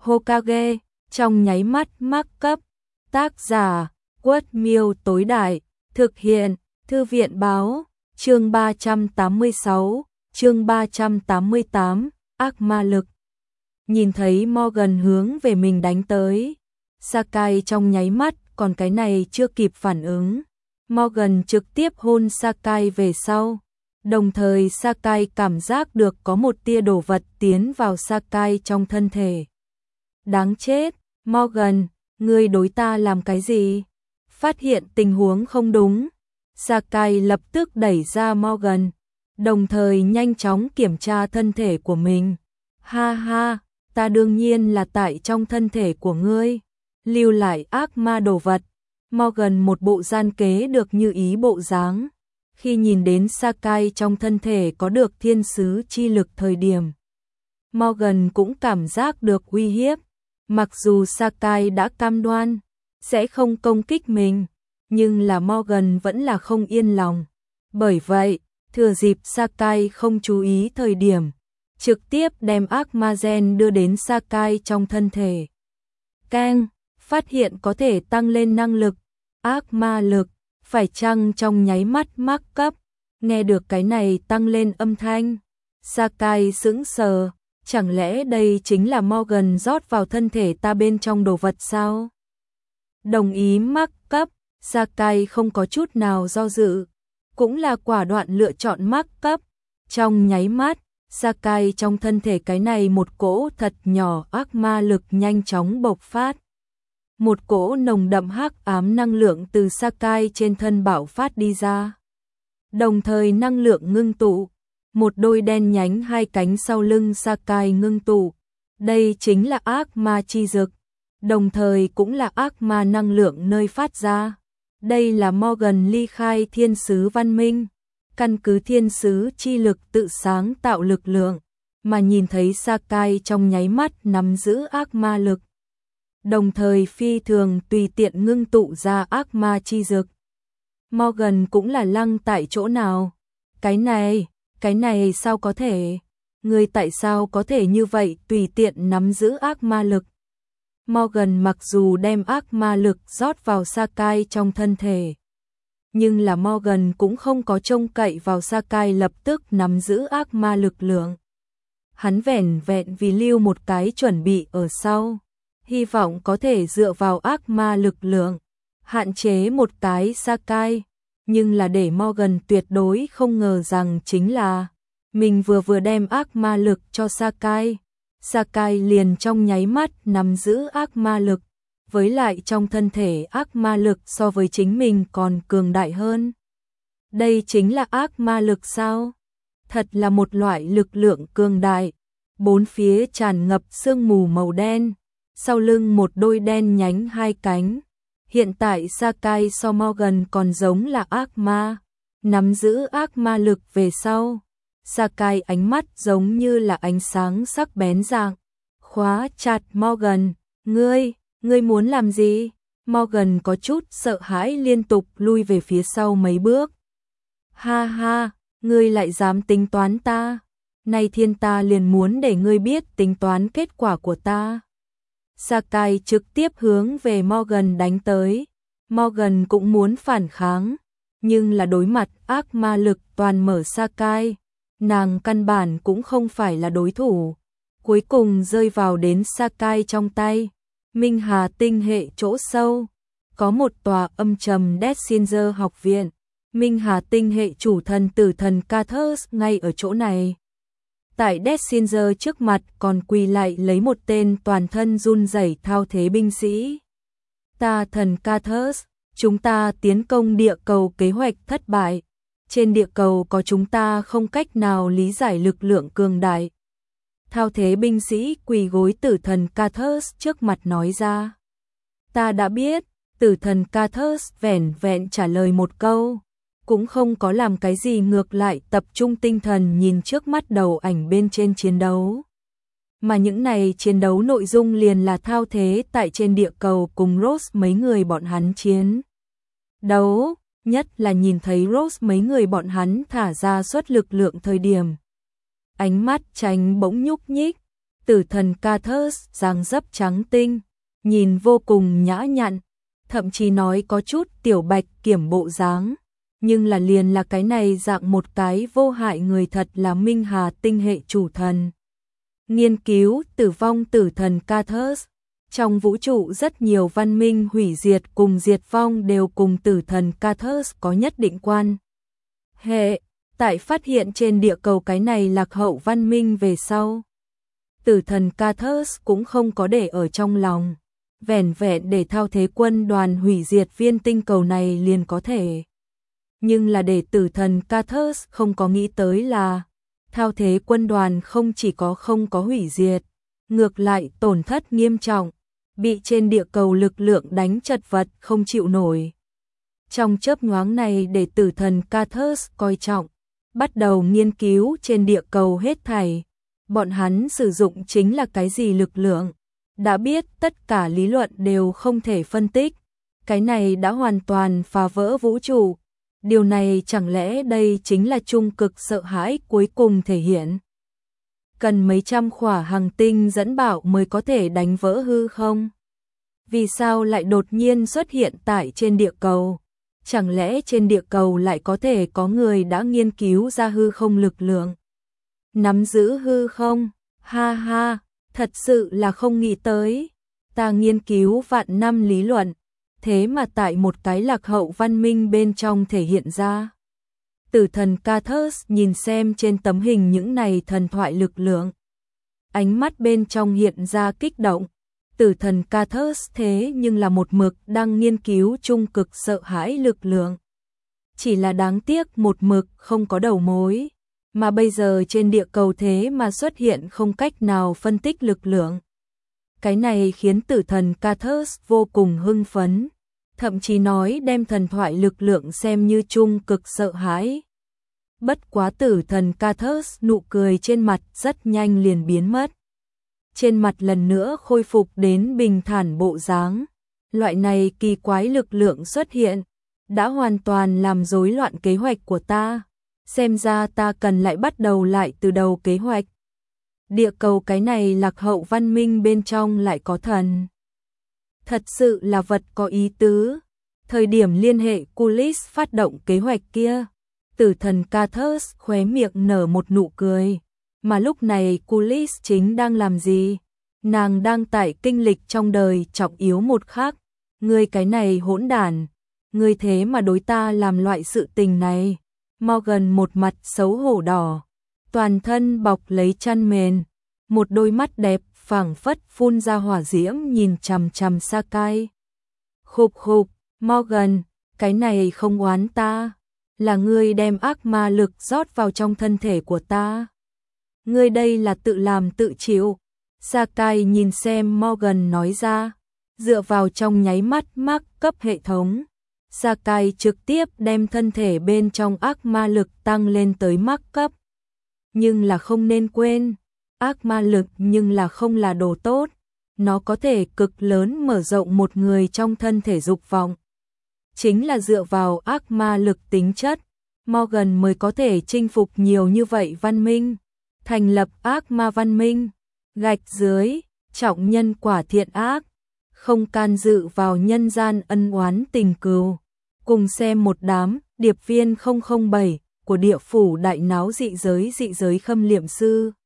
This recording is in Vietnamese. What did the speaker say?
Hokage, trong nháy mắt mắc cấp. Tác giả, Quất Miêu tối đại, thực hiện, Thư viện báo, chương 386, chương 388, ác ma lực. Nhìn thấy Morgan hướng về mình đánh tới, Sakai trong nháy mắt, còn cái này chưa kịp phản ứng. Morgan trực tiếp hôn Sakai về sau. Đồng thời Sakai cảm giác được có một tia đồ vật tiến vào Sakai trong thân thể. Đáng chết, Morgan, ngươi đối ta làm cái gì? Phát hiện tình huống không đúng, Sakai lập tức đẩy ra Morgan, đồng thời nhanh chóng kiểm tra thân thể của mình. Ha ha, ta đương nhiên là tại trong thân thể của ngươi, lưu lại ác ma đồ vật. Morgan một bộ gian kế được như ý bộ dáng. Khi nhìn đến Sakai trong thân thể có được thiên sứ chi lực thời điểm, Morgan cũng cảm giác được uy hiếp. Mặc dù Sakai đã cam đoan sẽ không công kích mình, nhưng là Morgan vẫn là không yên lòng. Bởi vậy, thừa dịp Sakai không chú ý thời điểm, trực tiếp đem ác ma gen đưa đến Sakai trong thân thể. Keng, phát hiện có thể tăng lên năng lực, ác ma lực, phải chăng trong nháy mắt mắc cấp. Nghe được cái này tăng lên âm thanh, Sakai sững sờ, chẳng lẽ đây chính là Morgan rót vào thân thể ta bên trong đồ vật sao? Đồng ý mắc cấp, Sakai không có chút nào do dự, cũng là quả đoạn lựa chọn mắc cấp. Trong nháy mắt, Sakai trong thân thể cái này một cỗ thật nhỏ ác ma lực nhanh chóng bộc phát. Một cỗ nồng đậm hắc ám năng lượng từ Sakai trên thân bạo phát đi ra. Đồng thời năng lượng ngưng tụ, một đôi đen nhánh hai cánh sau lưng Sakai ngưng tụ. Đây chính là ác ma chi dực, đồng thời cũng là ác ma năng lượng nơi phát ra. Đây là Morgan ly khai thiên sứ văn minh, căn cứ thiên sứ chi lực tự sáng tạo lực lượng, mà nhìn thấy Sakai trong nháy mắt nắm giữ ác ma lực. Đồng thời phi thường tùy tiện ngưng tụ ra ác ma chi dực. Morgan cũng là lăng tại chỗ nào. Cái này sao có thể? Người tại sao có thể như vậy tùy tiện nắm giữ ác ma lực? Morgan mặc dù đem ác ma lực rót vào Sakai trong thân thể, nhưng là Morgan cũng không có trông cậy vào Sakai lập tức nắm giữ ác ma lực lượng. Hắn vẻn vẹn vì lưu một cái chuẩn bị ở sau, hy vọng có thể dựa vào ác ma lực lượng hạn chế một cái Sakai, nhưng là để Morgan tuyệt đối không ngờ rằng chính là mình vừa đem ác ma lực cho Sakai liền trong nháy mắt nắm giữ ác ma lực, với lại trong thân thể ác ma lực so với chính mình còn cường đại hơn. Đây chính là ác ma lực sao? Thật là một loại lực lượng cường đại. Bốn phía tràn ngập sương mù màu đen, sau lưng một đôi đen nhánh hai cánh. Hiện tại Sakai so Morgan còn giống là ác ma, nắm giữ ác ma lực về sau. Sakai ánh mắt giống như là ánh sáng sắc bén dạng, khóa chặt Morgan. Ngươi muốn làm gì? Morgan có chút sợ hãi liên tục lui về phía sau mấy bước. Ha ha, ngươi lại dám tính toán ta? Nay thiên ta liền muốn để ngươi biết tính toán kết quả của ta. Sakai trực tiếp hướng về Morgan đánh tới. Morgan cũng muốn phản kháng, nhưng là đối mặt ác ma lực toàn mở Sakai, nàng căn bản cũng không phải là đối thủ. Cuối cùng rơi vào đến Sakai trong tay. Minh Hà tinh hệ chỗ sâu, có một tòa âm trầm Deathsinger học viện. Minh Hà tinh hệ chủ thần tử thần Kathus ngay ở chỗ này. Tại Deathsinger trước mặt còn quỳ lại lấy một tên toàn thân run rẩy thao thế binh sĩ. Ta thần Kathus, chúng ta tiến công địa cầu kế hoạch thất bại. Trên địa cầu có chúng ta không cách nào lý giải lực lượng cường đại. Thao thế binh sĩ quỳ gối tử thần Kathus trước mặt nói ra. Ta đã biết, tử thần Kathus vẻn vẹn trả lời một câu, cũng không có làm cái gì, ngược lại tập trung tinh thần nhìn trước mắt đầu ảnh bên trên chiến đấu. Mà những này chiến đấu nội dung liền là thao thế tại trên địa cầu cùng Rose mấy người bọn hắn chiến đấu, nhất là nhìn thấy Rose mấy người bọn hắn thả ra suất lực lượng thời điểm. Ánh mắt tránh bỗng nhúc nhích, Tử thần Cathus dáng dấp trắng tinh, nhìn vô cùng nhã nhặn, thậm chí nói có chút tiểu bạch kiểm bộ dáng, nhưng là liền là cái này dạng một cái vô hại người thật là Minh Hà tinh hệ chủ thần. Nghiên cứu tử vong tử thần Cathus. Trong vũ trụ rất nhiều văn minh hủy diệt cùng diệt vong đều cùng tử thần Cathus có nhất định quan hệ. Tại phát hiện trên địa cầu cái này lạc hậu văn minh về sau, tử thần Cathus cũng không có để ở trong lòng, vẻn vẹn để thao thế quân đoàn hủy diệt viên tinh cầu này liền có thể. Nhưng là để tử thần Cathus không có nghĩ tới là thao thế quân đoàn không chỉ có không có hủy diệt, ngược lại tổn thất nghiêm trọng, bị trên địa cầu lực lượng đánh chật vật không chịu nổi. Trong chớp nhoáng này để tử thần Cathus coi trọng, bắt đầu nghiên cứu trên địa cầu hết thảy. Bọn hắn sử dụng chính là cái gì lực lượng? Đã biết tất cả lý luận đều không thể phân tích. Cái này đã hoàn toàn phá vỡ vũ trụ. Điều này chẳng lẽ đây chính là trung cực sợ hãi cuối cùng thể hiện? Cần mấy trăm khỏa hành tinh dẫn bảo mới có thể đánh vỡ hư không? Vì sao lại đột nhiên xuất hiện tại trên địa cầu? Chẳng lẽ trên địa cầu lại có thể có người đã nghiên cứu ra hư không lực lượng? Nắm giữ hư không? Ha ha, thật sự là không nghĩ tới. Ta nghiên cứu vạn năm lý luận, thế mà tại một cái lạc hậu văn minh bên trong thể hiện ra. Tử thần Cathus nhìn xem trên tấm hình những này thần thoại lực lượng. Ánh mắt bên trong hiện ra kích động. Tử thần Cathus thế nhưng là một mực đang nghiên cứu trung cực sợ hãi lực lượng. Chỉ là đáng tiếc một mực không có đầu mối. Mà bây giờ trên địa cầu thế mà xuất hiện không cách nào phân tích lực lượng. Cái này khiến tử thần Cathus vô cùng hưng phấn. Thậm chí nói đem thần thoại lực lượng xem như trung cực sợ hãi. Bất quá tử thần Cathus nụ cười trên mặt rất nhanh liền biến mất. Trên mặt lần nữa khôi phục đến bình thản bộ dáng. Loại này kỳ quái lực lượng xuất hiện, đã hoàn toàn làm rối loạn kế hoạch của ta. Xem ra ta cần lại bắt đầu lại từ đầu kế hoạch. Địa cầu cái này lạc hậu văn minh bên trong lại có thần. Thật sự là vật có ý tứ. Thời điểm liên hệ Culis phát động kế hoạch kia, tử thần Cathus khóe miệng nở một nụ cười. Mà lúc này Culis chính đang làm gì? Nàng đang tại kinh lịch trong đời trọng yếu một khắc. Ngươi cái này hỗn đản, ngươi thế mà đối ta làm loại sự tình này. Morgan một mặt xấu hổ đỏ, toàn thân bọc lấy chăn mền, một đôi mắt đẹp phảng phất phun ra hỏa diễm nhìn chằm chằm Sakai. Khục khục, Morgan, cái này không oán ta, là ngươi đem ác ma lực rót vào trong thân thể của ta. Ngươi đây là tự làm tự chịu. Sakai nhìn xem Morgan nói ra, dựa vào trong nháy mắt mắc cấp hệ thống. Sakai trực tiếp đem thân thể bên trong ác ma lực tăng lên tới mắc cấp. Nhưng là không nên quên, ác ma lực nhưng là không là đồ tốt. Nó có thể cực lớn mở rộng một người trong thân thể dục vọng. Chính là dựa vào ác ma lực tính chất, Morgan mới có thể chinh phục nhiều như vậy văn minh. Thành lập ác ma văn minh, gạch dưới, trọng nhân quả thiện ác, không can dự vào nhân gian ân oán tình cừu. Cùng xem một đám điệp viên 007 của địa phủ đại náo dị giới khâm liệm sư.